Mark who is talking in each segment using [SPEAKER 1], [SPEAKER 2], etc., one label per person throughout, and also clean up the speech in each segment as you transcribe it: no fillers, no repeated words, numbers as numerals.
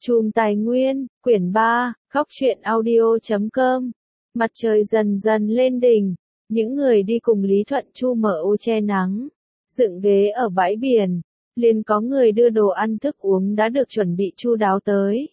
[SPEAKER 1] Chùm Tài Nguyên, quyển 3, Góc truyện audio.com. Mặt trời dần dần lên đỉnh, những người đi cùng Lý Thuận Chu mở ô che nắng, dựng ghế ở bãi biển, liền có người đưa đồ ăn thức uống đã được chuẩn bị chu đáo tới.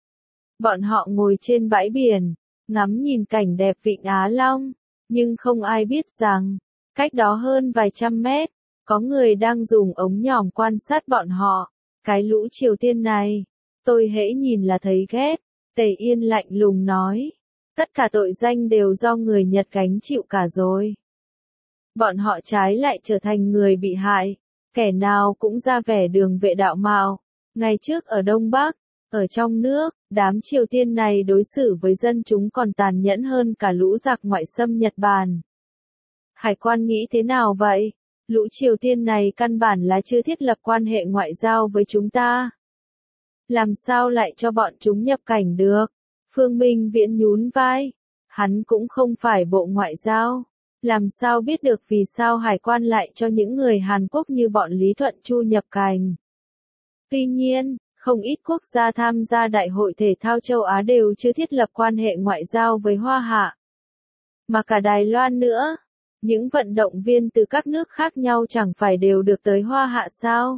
[SPEAKER 1] Bọn họ ngồi trên bãi biển, ngắm nhìn cảnh đẹp Vịnh Á Long, nhưng không ai biết rằng, cách đó hơn vài trăm mét, có người đang dùng ống nhòm quan sát bọn họ. Cái lũ Triều Tiên này, tôi hễ nhìn là thấy ghét, Tề Yên lạnh lùng nói. Tất cả tội danh đều do người Nhật gánh chịu cả rồi. Bọn họ trái lại trở thành người bị hại, kẻ nào cũng ra vẻ đường vệ đạo mạo. Ngày trước ở Đông Bắc, ở trong nước, đám Triều Tiên này đối xử với dân chúng còn tàn nhẫn hơn cả lũ giặc ngoại xâm Nhật Bản. Hải quan nghĩ thế nào vậy? Lũ Triều Tiên này căn bản là chưa thiết lập quan hệ ngoại giao với chúng ta. Làm sao lại cho bọn chúng nhập cảnh được? Phương Minh Viễn nhún vai. Hắn cũng không phải bộ ngoại giao. Làm sao biết được vì sao hải quan lại cho những người Hàn Quốc như bọn Lý Thuận Chu nhập cảnh? Tuy nhiên, không ít quốc gia tham gia Đại hội Thể thao châu Á đều chưa thiết lập quan hệ ngoại giao với Hoa Hạ. Mà cả Đài Loan nữa. Những vận động viên từ các nước khác nhau chẳng phải đều được tới Hoa Hạ sao?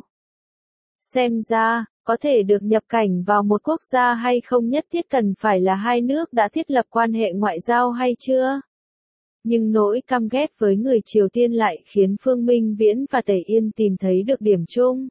[SPEAKER 1] Xem ra, có thể được nhập cảnh vào một quốc gia hay không nhất thiết cần phải là hai nước đã thiết lập quan hệ ngoại giao hay chưa? Nhưng nỗi căm ghét với người Triều Tiên lại khiến Phương Minh Viễn và Tề Yên tìm thấy được điểm chung.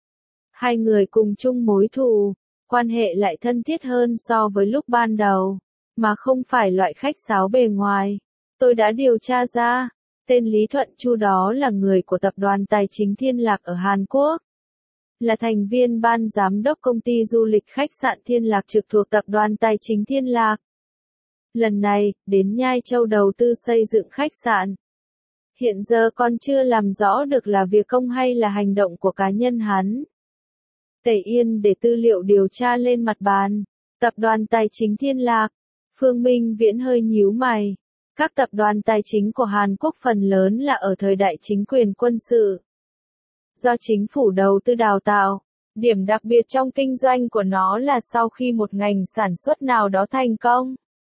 [SPEAKER 1] Hai người cùng chung mối thù, quan hệ lại thân thiết hơn so với lúc ban đầu, mà không phải loại khách sáo bề ngoài. Tôi đã điều tra ra. Tên Lý Thuận Chu đó là người của tập đoàn tài chính Thiên Lạc ở Hàn Quốc. Là thành viên ban giám đốc công ty du lịch khách sạn Thiên Lạc trực thuộc tập đoàn tài chính Thiên Lạc. Lần này, đến Nhai Châu đầu tư xây dựng khách sạn. Hiện giờ còn chưa làm rõ được là việc công hay là hành động của cá nhân hắn. Tề Yên để tư liệu điều tra lên mặt bàn. Tập đoàn tài chính Thiên Lạc. Phương Minh Viễn hơi nhíu mày. Các tập đoàn tài chính của Hàn Quốc phần lớn là ở thời đại chính quyền quân sự. Do chính phủ đầu tư đào tạo, điểm đặc biệt trong kinh doanh của nó là sau khi một ngành sản xuất nào đó thành công,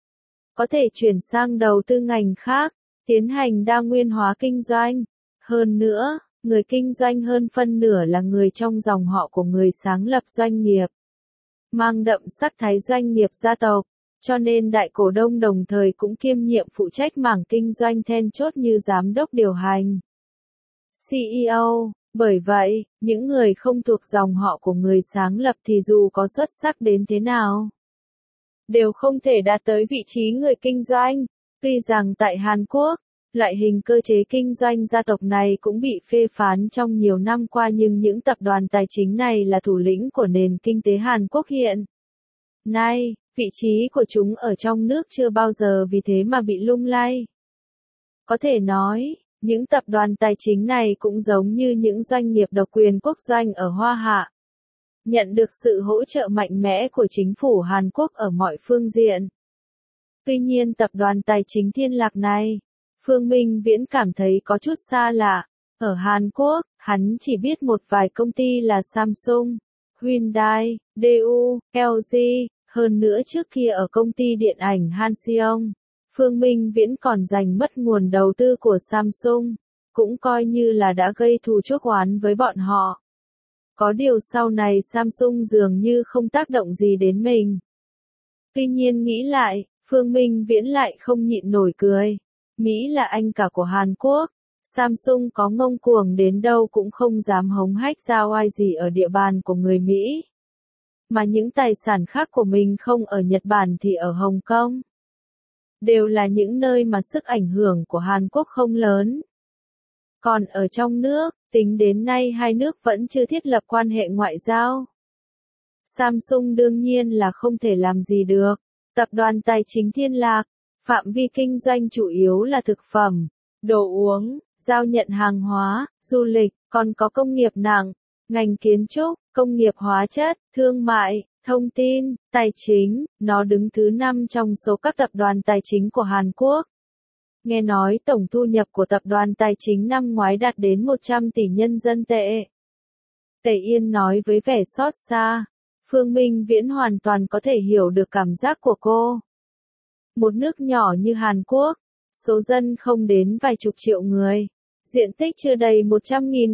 [SPEAKER 1] có thể chuyển sang đầu tư ngành khác, tiến hành đa nguyên hóa kinh doanh. Hơn nữa, người kinh doanh hơn phân nửa là người trong dòng họ của người sáng lập doanh nghiệp, mang đậm sắc thái doanh nghiệp gia tộc. Cho nên đại cổ đông đồng thời cũng kiêm nhiệm phụ trách mảng kinh doanh then chốt như giám đốc điều hành, CEO. Bởi vậy, những người không thuộc dòng họ của người sáng lập thì dù có xuất sắc đến thế nào, đều không thể đạt tới vị trí người kinh doanh. Tuy rằng tại Hàn Quốc, loại hình cơ chế kinh doanh gia tộc này cũng bị phê phán trong nhiều năm qua, nhưng những tập đoàn tài chính này là thủ lĩnh của nền kinh tế Hàn Quốc hiện nay. Vị trí của chúng ở trong nước chưa bao giờ vì thế mà bị lung lay. Có thể nói, những tập đoàn tài chính này cũng giống như những doanh nghiệp độc quyền quốc doanh ở Hoa Hạ, nhận được sự hỗ trợ mạnh mẽ của chính phủ Hàn Quốc ở mọi phương diện. Tuy nhiên tập đoàn tài chính Thiên Lạc này, Phương Minh Viễn cảm thấy có chút xa lạ. Ở Hàn Quốc, hắn chỉ biết một vài công ty là Samsung, Hyundai, DU, LG. Hơn nữa trước kia ở công ty điện ảnh Hanseong, Phương Minh Viễn còn giành mất nguồn đầu tư của Samsung, cũng coi như là đã gây thù chuốc oán với bọn họ. Có điều sau này Samsung dường như không tác động gì đến mình. Tuy nhiên nghĩ lại, Phương Minh Viễn lại không nhịn nổi cười. Mỹ là anh cả của Hàn Quốc, Samsung có ngông cuồng đến đâu cũng không dám hống hách ra oai gì ở địa bàn của người Mỹ. Mà những tài sản khác của mình không ở Nhật Bản thì ở Hồng Kông. Đều là những nơi mà sức ảnh hưởng của Hàn Quốc không lớn. Còn ở trong nước, tính đến nay hai nước vẫn chưa thiết lập quan hệ ngoại giao. Samsung đương nhiên là không thể làm gì được. Tập đoàn tài chính Thiên Lạc, phạm vi kinh doanh chủ yếu là thực phẩm, đồ uống, giao nhận hàng hóa, du lịch, còn có công nghiệp nặng, ngành kiến trúc, công nghiệp hóa chất, thương mại, thông tin, tài chính. Nó đứng thứ 5 trong số các tập đoàn tài chính của Hàn Quốc. Nghe nói tổng thu nhập của tập đoàn tài chính năm ngoái đạt đến 100 tỷ nhân dân tệ. Tề Yên nói với vẻ xót xa. Phương Minh Viễn hoàn toàn có thể hiểu được cảm giác của cô. Một nước nhỏ như Hàn Quốc, số dân không đến vài chục triệu người, diện tích chưa đầy 100.000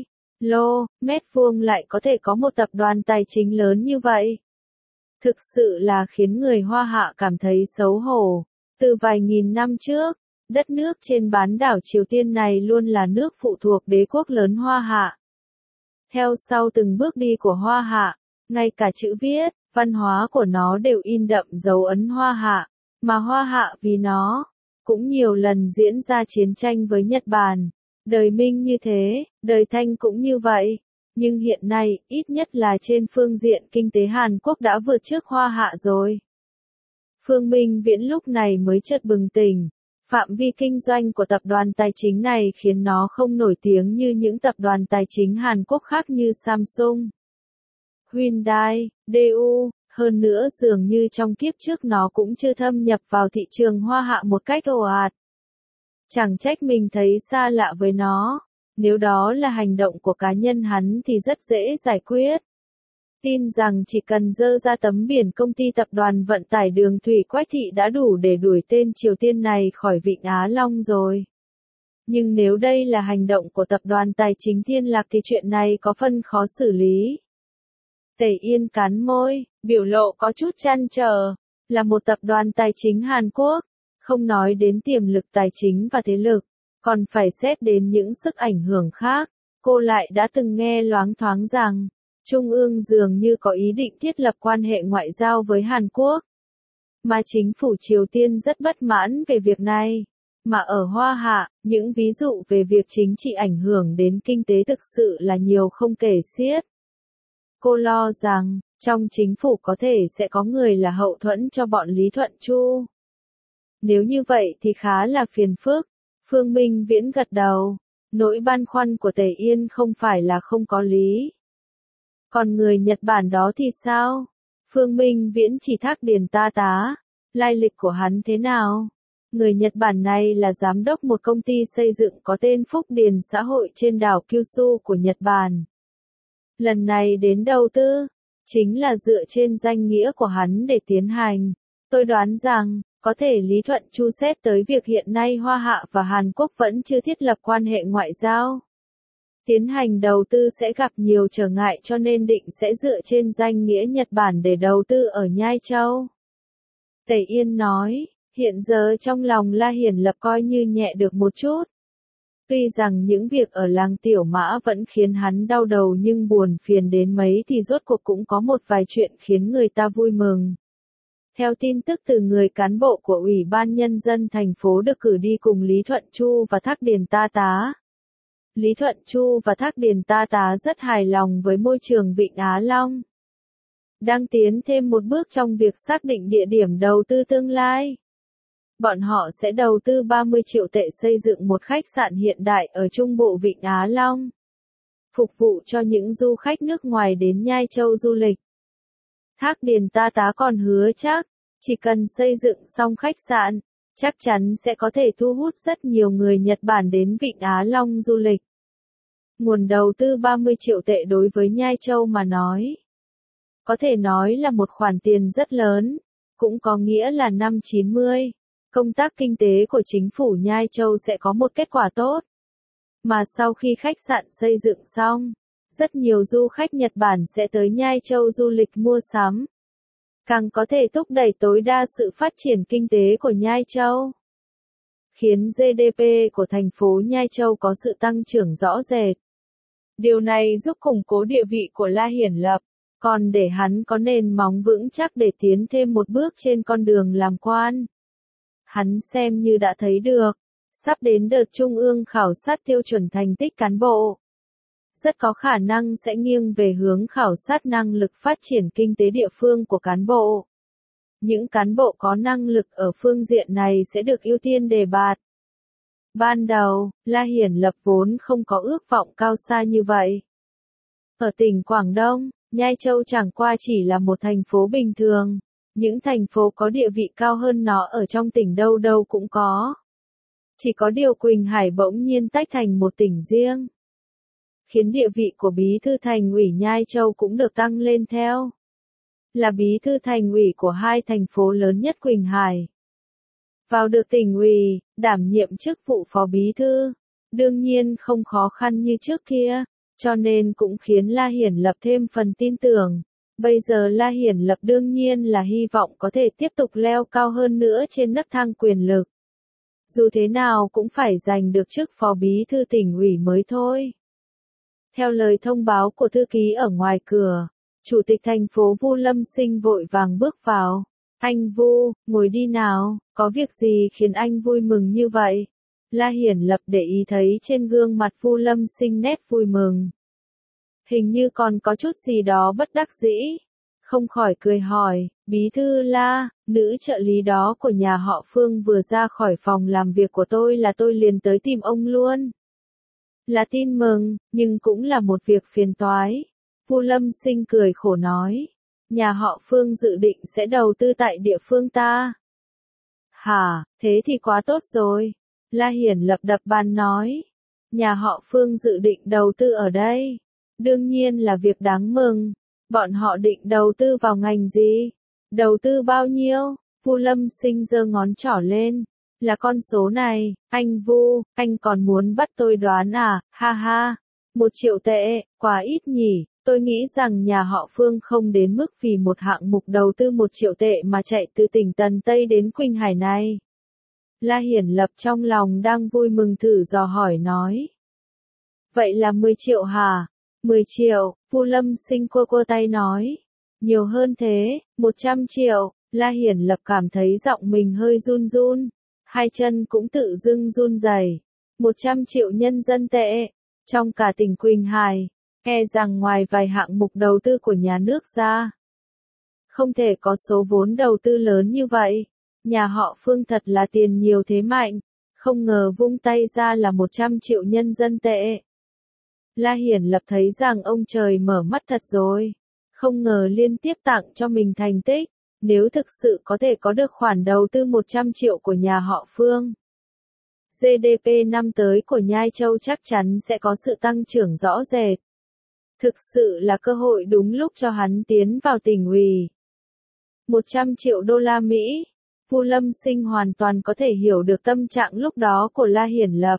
[SPEAKER 1] mét vuông lại có thể có một tập đoàn tài chính lớn như vậy. Thực sự là khiến người Hoa Hạ cảm thấy xấu hổ. Từ vài nghìn năm trước, đất nước trên bán đảo Triều Tiên này luôn là nước phụ thuộc đế quốc lớn Hoa Hạ. Theo sau từng bước đi của Hoa Hạ, ngay cả chữ viết, văn hóa của nó đều in đậm dấu ấn Hoa Hạ, mà Hoa Hạ vì nó cũng nhiều lần diễn ra chiến tranh với Nhật Bản. Đời Minh như thế, đời Thanh cũng như vậy. Nhưng hiện nay, ít nhất là trên phương diện kinh tế Hàn Quốc đã vượt trước Hoa Hạ rồi. Phương Minh Viễn lúc này mới chợt bừng tỉnh. Phạm vi kinh doanh của tập đoàn tài chính này khiến nó không nổi tiếng như những tập đoàn tài chính Hàn Quốc khác như Samsung, Hyundai, DU. Hơn nữa dường như trong kiếp trước nó cũng chưa thâm nhập vào thị trường Hoa Hạ một cách ồ ạt. Chẳng trách mình thấy xa lạ với nó. Nếu đó là hành động của cá nhân hắn thì rất dễ giải quyết. Tin rằng chỉ cần dơ ra tấm biển công ty tập đoàn vận tải đường thủy Quách Thị đã đủ để đuổi tên Triều Tiên này khỏi Vịnh Á Long rồi. Nhưng nếu đây là hành động của tập đoàn tài chính Thiên Lạc thì chuyện này có phần khó xử lý. Tề Yên cắn môi, biểu lộ có chút trăn trở. Là một tập đoàn tài chính Hàn Quốc, không nói đến tiềm lực tài chính và thế lực, còn phải xét đến những sức ảnh hưởng khác. Cô lại đã từng nghe loáng thoáng rằng, Trung ương dường như có ý định thiết lập quan hệ ngoại giao với Hàn Quốc. Mà chính phủ Triều Tiên rất bất mãn về việc này. Mà ở Hoa Hạ, những ví dụ về việc chính trị ảnh hưởng đến kinh tế thực sự là nhiều không kể xiết. Cô lo rằng, trong chính phủ có thể sẽ có người là hậu thuẫn cho bọn Lý Thuận Chu. Nếu như vậy thì khá là phiền phức. Phương Minh Viễn gật đầu. Nỗi băn khoăn của Tề Yên không phải là không có lý. Còn người Nhật Bản đó thì sao? Phương Minh Viễn chỉ thác điền ta tá. Lai lịch của hắn thế nào? Người Nhật Bản này là giám đốc một công ty xây dựng có tên Phúc Điền xã hội trên đảo Kyushu của Nhật Bản. Lần này đến đầu tư, chính là dựa trên danh nghĩa của hắn để tiến hành. Tôi đoán rằng, có thể Lý Thuận Chu xét tới việc hiện nay Hoa Hạ và Hàn Quốc vẫn chưa thiết lập quan hệ ngoại giao. Tiến hành đầu tư sẽ gặp nhiều trở ngại cho nên định sẽ dựa trên danh nghĩa Nhật Bản để đầu tư ở Nhai Châu. Tề Yên nói, hiện giờ trong lòng La Hiển Lập coi như nhẹ được một chút. Tuy rằng những việc ở làng Tiểu Mã vẫn khiến hắn đau đầu nhưng buồn phiền đến mấy thì rốt cuộc cũng có một vài chuyện khiến người ta vui mừng. Theo tin tức từ người cán bộ của Ủy ban Nhân dân thành phố được cử đi cùng Lý Thuận Chu và Thác Điền Ta Tá. Lý Thuận Chu và Thác Điền Ta Tá rất hài lòng với môi trường Vịnh Á Long. Đang tiến thêm một bước trong việc xác định địa điểm đầu tư tương lai. Bọn họ sẽ đầu tư 30 triệu tệ xây dựng một khách sạn hiện đại ở trung bộ Vịnh Á Long. Phục vụ cho những du khách nước ngoài đến Nhai Châu du lịch. Thác Điền Ta Tá còn hứa chắc, chỉ cần xây dựng xong khách sạn, chắc chắn sẽ có thể thu hút rất nhiều người Nhật Bản đến Vịnh Á Long du lịch. Nguồn đầu tư 30 triệu tệ đối với Nhai Châu mà nói, có thể nói là một khoản tiền rất lớn, cũng có nghĩa là năm 90, công tác kinh tế của chính phủ Nhai Châu sẽ có một kết quả tốt. Mà sau khi khách sạn xây dựng xong, rất nhiều du khách Nhật Bản sẽ tới Nhai Châu du lịch mua sắm. Càng có thể thúc đẩy tối đa sự phát triển kinh tế của Nhai Châu. Khiến GDP của thành phố Nhai Châu có sự tăng trưởng rõ rệt. Điều này giúp củng cố địa vị của La Hiển Lập, còn để hắn có nền móng vững chắc để tiến thêm một bước trên con đường làm quan. Hắn xem như đã thấy được, sắp đến đợt Trung ương khảo sát tiêu chuẩn thành tích cán bộ. Rất có khả năng sẽ nghiêng về hướng khảo sát năng lực phát triển kinh tế địa phương của cán bộ. Những cán bộ có năng lực ở phương diện này sẽ được ưu tiên đề bạt. Ban đầu, La Hiển Lập vốn không có ước vọng cao xa như vậy. Ở tỉnh Quảng Đông, Nhai Châu chẳng qua chỉ là một thành phố bình thường. Những thành phố có địa vị cao hơn nó ở trong tỉnh đâu đâu cũng có. Chỉ có điều Quỳnh Hải bỗng nhiên tách thành một tỉnh riêng. Khiến địa vị của bí thư thành ủy Nhai Châu cũng được tăng lên theo. là bí thư thành ủy của hai thành phố lớn nhất Quỳnh Hải. Vào được tỉnh ủy, đảm nhiệm chức vụ phó bí thư, đương nhiên không khó khăn như trước kia, cho nên cũng khiến La Hiển Lập thêm phần tin tưởng. Bây giờ La Hiển Lập đương nhiên là hy vọng có thể tiếp tục leo cao hơn nữa trên nấc thang quyền lực. Dù thế nào cũng phải giành được chức phó bí thư tỉnh ủy mới thôi. Theo lời thông báo của thư ký ở ngoài cửa, Chủ tịch thành phố Vu Lâm Sinh vội vàng bước vào. Anh Vu, ngồi đi nào, có việc gì khiến anh vui mừng như vậy? La Hiển Lập để ý thấy trên gương mặt Vu Lâm Sinh nét vui mừng. Hình như còn có chút gì đó bất đắc dĩ. Không khỏi cười hỏi, bí thư La, nữ trợ lý đó của nhà họ Phương vừa ra khỏi phòng làm việc của tôi là tôi liền tới tìm ông luôn. Là tin mừng, nhưng cũng là một việc phiền toái. Vu Lâm Sinh cười khổ nói, nhà họ Phương dự định sẽ đầu tư tại địa phương ta. Hả, thế thì quá tốt rồi. La Hiển Lập đập bàn nói, nhà họ Phương dự định đầu tư ở đây. Đương nhiên là việc đáng mừng. Bọn họ định đầu tư vào ngành gì? Đầu tư bao nhiêu? Vu Lâm Sinh giơ ngón trỏ lên. Là con số này, anh Vu, anh còn muốn bắt tôi đoán à? Ha ha. 1 triệu tệ, quá ít nhỉ. Tôi nghĩ rằng nhà họ Phương không đến mức vì một hạng mục đầu tư 1 triệu tệ mà chạy từ tỉnh Tần Tây đến Quỳnh Hải này. La Hiển Lập trong lòng đang vui mừng thử dò hỏi nói. Vậy là 10 triệu hả? 10 triệu, Vu Lâm Sinh quơ quơ tay nói. Nhiều hơn thế, 100 triệu, La Hiển Lập cảm thấy giọng mình hơi run run. Hai chân cũng tự dưng run rẩy. 100 triệu nhân dân tệ, trong cả tỉnh Quỳnh Hải, e rằng ngoài vài hạng mục đầu tư của nhà nước ra, không thể có số vốn đầu tư lớn như vậy. Nhà họ Phương thật là tiền nhiều thế mạnh, không ngờ vung tay ra là 100 triệu nhân dân tệ. La Hiển Lập thấy rằng ông trời mở mắt thật rồi, không ngờ liên tiếp tặng cho mình thành tích, nếu thực sự có thể có được khoản đầu tư 100 triệu của nhà họ Phương. GDP năm tới của Nhai Châu chắc chắn sẽ có sự tăng trưởng rõ rệt. Thực sự là cơ hội đúng lúc cho hắn tiến vào tỉnh ủy. 100 triệu đô la Mỹ. Vu Lâm Sinh hoàn toàn có thể hiểu được tâm trạng lúc đó của La Hiển Lập.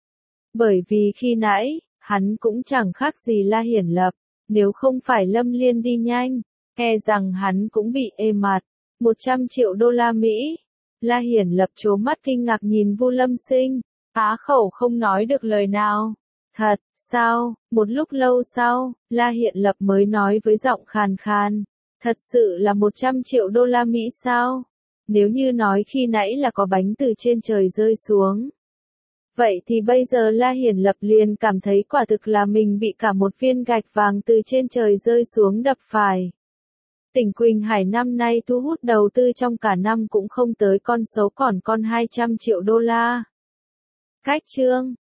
[SPEAKER 1] Bởi vì khi nãy, hắn cũng chẳng khác gì La Hiển Lập, nếu không phải Lâm Liên đi nhanh, e rằng hắn cũng bị ê mặt. 100 triệu đô la Mỹ. La Hiển Lập trố mắt kinh ngạc nhìn Vu Lâm Sinh, á khẩu không nói được lời nào. Thật, sao? Một lúc lâu sau, La Hiển Lập mới nói với giọng khàn khàn, thật sự là 100 triệu đô la Mỹ sao? Nếu như nói khi nãy là có bánh từ trên trời rơi xuống. Vậy thì bây giờ La Hiển Lập liền cảm thấy quả thực là mình bị cả một viên gạch vàng từ trên trời rơi xuống đập phải. Tỉnh Quỳnh Hải năm nay thu hút đầu tư trong cả năm cũng không tới con số còn 200 triệu đô la. Cách chương